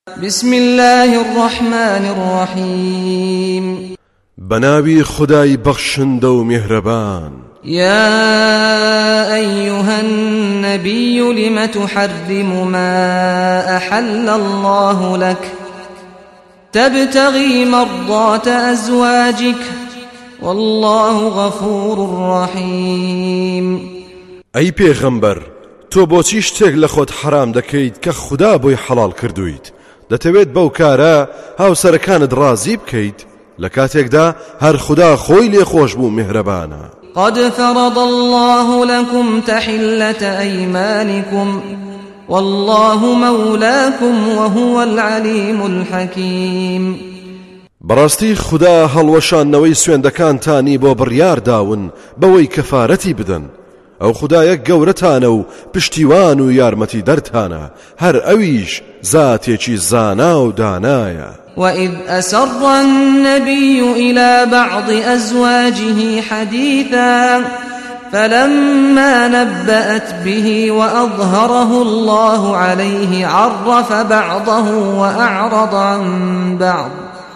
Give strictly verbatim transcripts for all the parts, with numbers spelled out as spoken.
بسم الله الرحمن الرحيم بناوي خداي بخشند ومهربان يا أيها النبي لم تحرم ما أحل الله لك تبتغي مرضات أزواجك والله غفور رحيم أي پیغمبر تو بۆچی شتێک لە خۆت حرام دەکەیت کە خوددا بۆی حەڵال کردویت دەتەوێت بەو کارە هاوسەرەکانت ڕازی بکەیت لە کاتێکدا هەر خوددا خۆی لێ خۆش بوو میهرەبانە. قد فرض الله لكم تحلة أيمانكم والله مولاكم وهو العليم الحكيم. بەڕاستی خوددا هەڵوەشانەوەی سوێندەکانتانی بۆ بڕیار داون بەوەی کەفارەتی بدەن. ئەو خودایە گەورەتانە و پشتیوان و یارمەتی دەرتانە هەر ئەویش زاتێکی زانا و دانایە. وإذ أسر النبي إلى بعض أزواجه حديثا فلما نبأت به وأظهره الله عليه عرف بعضه وأعرض عن بعض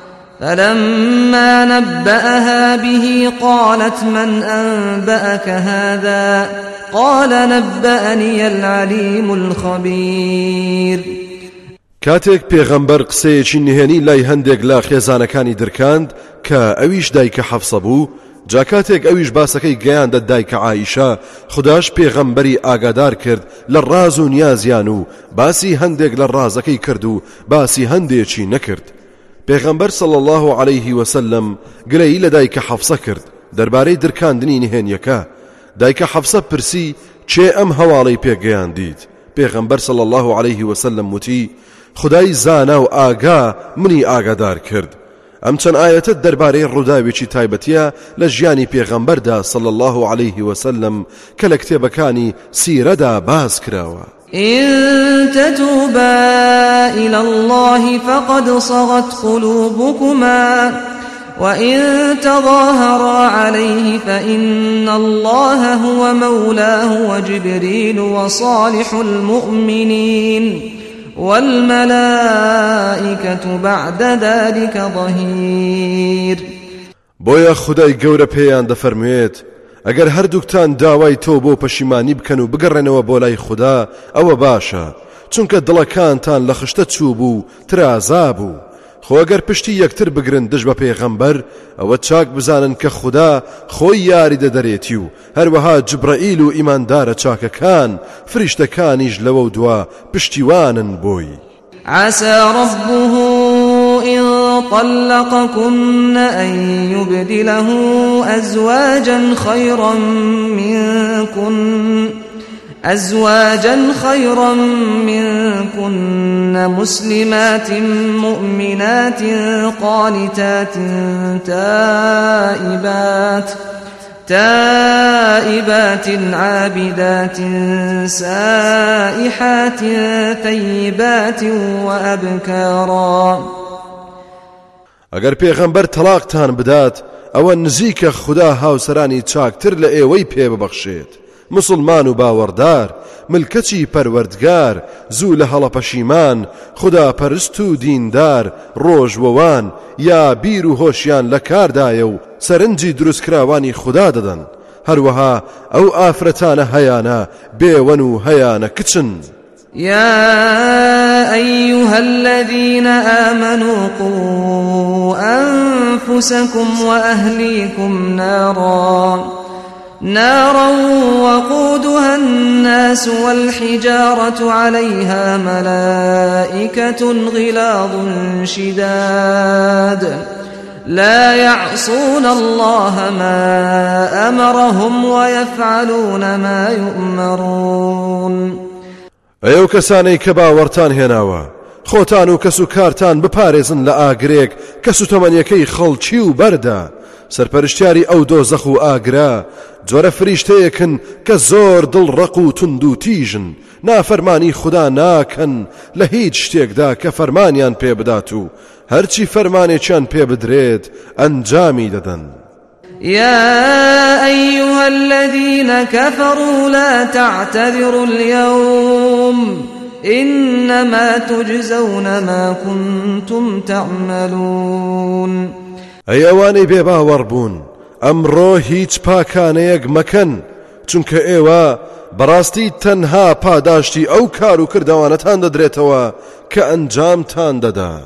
فلما نبأها به قالت من أنبأك هذا قال نبأني العليم الخبير. کاتێک پێغەمبەر قسەیەکی نهێنی لای هەندێک لە خێزانەکانی درکاند کە ئەویش دایکە حەفسە بوو جا کاتێک ئەویش باسەکەی گەیاندە دایکە عایشە خوداش پێغەمبەری ئاگادار کرد لە ڕاز و نیازیان و باسی هەندێک لە ڕازەکەی کرد و باسی هەندێکی نەکرد. پێغەمبەر صلی الله عليه وسلم گرەی لە دایکە حەفسە کرد دەربارەی درکاندنی نهێنیەکە. دایکە حەفسە پرسی چێ ئەم هەواڵەی پێگەیاندیت؟ پێغەمبەر صلی الله عليه وسلم وتی خدای زانا و ئاگا منی ئاگادار کرد. ئەم چەند ئاەتت دەربارەی ڕووداوێکی تایبەتیە لە ژیانی پێغەمبەردا صلی الله عليه وسلم کە لە کتێبەکانی سیرەدا باز کراوە. إن تتوبا إلى الله فقد صغت قلوبكما وإن تظاهرا عليه فإن الله هو مولاه وجبريل وصالح المؤمنين والملائكة بعد ذلك ظهير. بۆیە خودای گەورە پێیان دەفەرموێت ئەگەر هەردووکتان داوای تۆ بۆ پەشیمانی بکەن و بگەڕێنەوە بۆ لای خوددا ئەوە باشە چونکە دڵەکانتان لە خشتە چوو بوو ترازا بوو. خۆ ئەگەر پشتی یەکتر بگرن دژ بە پێغەمبەر ئەوە چاک بزانن کە خوددا خۆی یاری دەدەرێتی و هەروەها جبرائیل و ئیماندارە چاکەکان فریشتەکانیش لەوە دوا پشتیوانن بۆی. عسى ربه إن طلقكن أن يبدله أزواجا خيرا منكن أزواجا خيرا منكن مسلمات مؤمنات قانتات تائبات تائبات عابدات سائحات ثيبات وأبكارا. ئەگەر پێغەمبەر تەلاقتان بدات ئەوە نزیکە خوددا هاوسەرانی چاکتر لە ئێوەی پێ ببەخشێت مسلمان و باوەڕدار ملکەچی پەروەردگار زوو لە هەڵە پەشیمان خوددا پەرست و دیندار ڕۆژوەوان یا بیر و هۆشیان لە کاردایە و سەرنجی دروستکراوانی خوددا دەدەن هەروەها ئەو ئافرەتانە هەیانە بێوەن و هەیانە کچن. يا أيها الذين آمنوا قوا أنفسكم وأهليكم نارا نارا وقودها الناس والحجارة عليها ملائكة غلاظ شداد لا يعصون الله ما أمرهم ويفعلون ما يؤمرون. ئەو کەسانەی کە باوەڕتان هێناوە خۆتان و کەس و کارتان بپارێزن لە ئاگرێک کەس و تەمەنیەکەی خەڵکی و بەردا سەرپەرشتیاری ئەو دۆزەخ و ئاگرا جۆرە فریشتەیەکن کە زۆر دڵڕەق و تند و تیژن نافەرمانی خوددا ناکەن لە هیچ شتێکدا کە فەرمانیان پێ بدات و هەرچی فەرمانێکیان پێ بدرێت ئەنجامی دەدەن. يا أيها الذين كفروا لا تعتذروا اليوم إنما تجزون ما كنتم تعملون. أي أواني بيبا وربون أمرو هيج پاکانەیەک مەکەن چونکە ئێوە بەڕاستی تەنها پاداشتی ئەو کار و کردەوانەتان دەدرێتەوە کە ئەنجامتان دەدا.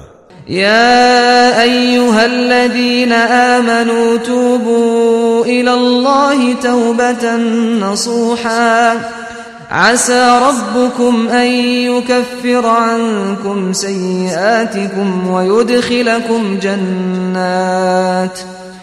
يا أيها الذين آمنوا توبوا إلى الله توبة نصوحا عسى ربكم أن يكفر عنكم سيئاتكم ويدخلكم جنات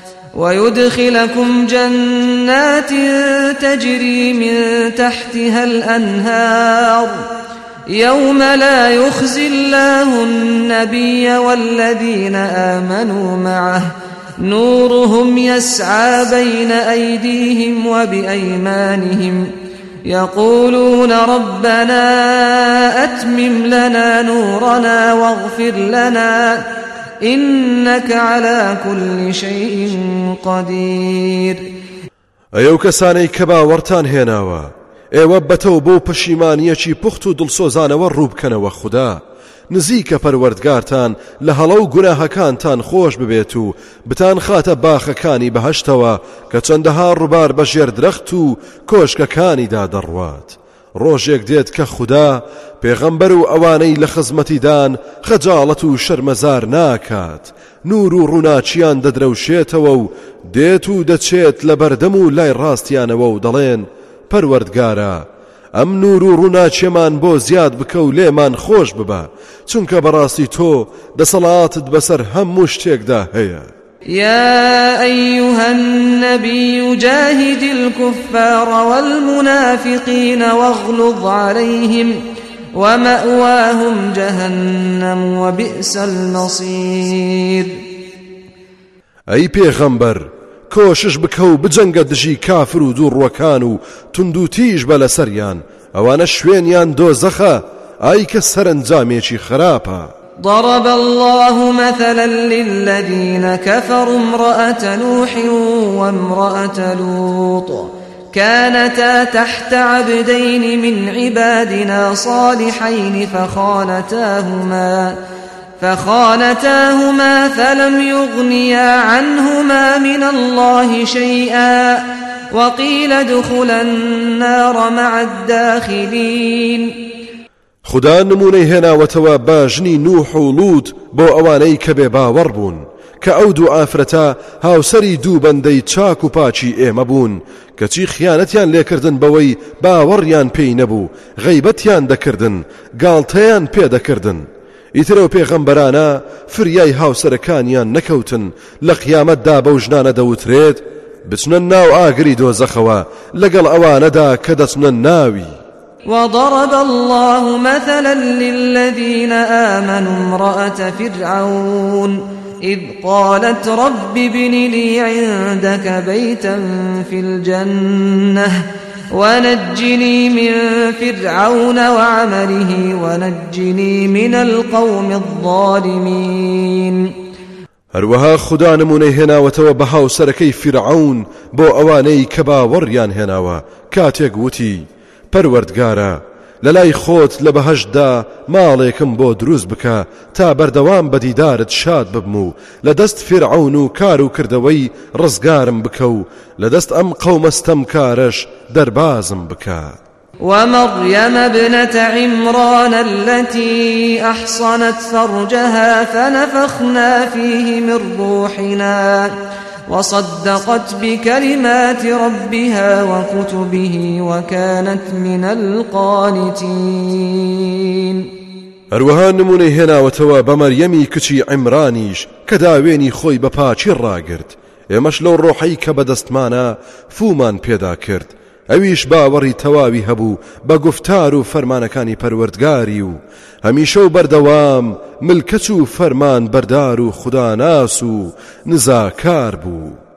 ويدخلكم جنات تجري من تحتها الأنهار يوم لا يخزي الله النبي والذين آمنوا معه نورهم يسعى بين أيديهم وبأيمانهم يقولون ربنا أتمم لنا نورنا واغفر لنا إنك على كل شيء قدير. ئەو کەسانەی کە باوەڕتان هێناوە ئێوە بەتەو بۆ پەشیمانیەکی پوخت و دڵسۆزانەوە ڕووبکەنەوە خوددا نزیکە پەروەردگارتان لە هەڵە و گوناهەکانتان خۆش ببێت و بتان خاتە باخەکانی بەهەشتەوە کە چەندەها ڕووبار بەژێر درەخت و کۆشکەکانیدا دەڕوات. ڕۆژێک دێت کە خوددا پێغەمبەر و ئەوانەی لە خزمەتیدان خەجاڵەت و شەرمەزار ناکات، نور و ڕووناچیان دەدرەوشێتەوە و دێت و دەچێت لە بەردەم و لای ڕاستیانەوە و دەڵێن پەروەردگارە ئەم نور و ڕووناچیمان بۆ زیاد بکە و لێمان خۆش ببە چونکە بەڕاستی تۆ دەسەڵاتت بەسەر هەموو شتێکدا هەیە. يا أيها النبي جاهد الكفار والمنافقين واغلظ عليهم ومأواهم جهنم وبئس المصير. أي پیغمبر کۆشش بکە و بجەنگە دژی کافر و دووڕوەکان و تند و تیژ بە لەسەریان ئەوانە شوێنیان دۆزەخە ئای کە سەرنجامێکی خراپە. ضرب الله مثلا للذين كفروا امرأة نوح وامرأة لوط كانتا تحت عبدين من عبادنا صالحين فخانتاهما فخانتاهما فلم يغنيا عنهما من الله شيئا وقيل ادخلا النار مع الداخلين. خدا نمونەی هێناوەتەوە بە ژنی نوح و لوط بۆ ئەوانەی کە بێ باوەڕ بوون کە ئەو دوو ئافرەتە هاوسەری دوو بەندەی چاک و پاچی ئێمە بوون کەچی خیانەتیان لێکردن بەوەی باوەڕیان پێی نەبوو، غەیبەتیان دەکردن، گاڵتەیان پێدەکردن. ئیترەوە پێغەمبەرانە فریای هاوسەرەکانیان نەکەوتن لە قیامەتدا بەو ژنانە دەوترێت بچنە ناو ئاگری دۆزەخەوە لەگەڵ ئەوانەدا کە دەچنە ناوی. وضرب الله مثلا للذين آمنوا امرأة فرعون إذ قالت رب ابن لي عندك بيتا في الجنة ونجني من فرعون وعمله ونجني من القوم الظالمين. هەروەها خدا نمونەی هێناوەتەوە بە هاوسەرەکەی فرعون بۆ ئەوانەی کە باوەڕیان هێناوە کاتێک وتی پەروەردگارە لەلای خۆت لە بەهەشتدا ماڵێکم بۆ دروست بکە تا بەردەوام بە دیدارت شاد ببم و لە دەست فرعون و کار و کردەوەی ڕزگارم بکە و لە دەست ئەم قەومەستەم کارش دەربازم بکە. ومريم ابنة عمران التي أحصنت فرجها فنفخنا فيه من روحنا وصدقت بكلمات ربها وكتبه وكانت من القانتين. هەروەها نمونەی هێناوەتەوە بە مەریەمی کچی عیمرانیش کە داوێنی خۆی بە پاچی ڕاگرت، ئێمەش لەو ڕۆحەی کە بەدەستمانە فومان پێدا کرد، ئەویش باوەڕی تەواوی هەبوو بە گفتار و فەرمانەکانی پەروەردگاری و هەمیشە و بەردەوام ملکەچ و فەرمان بەردار و خوداناس و نزاکار بوو.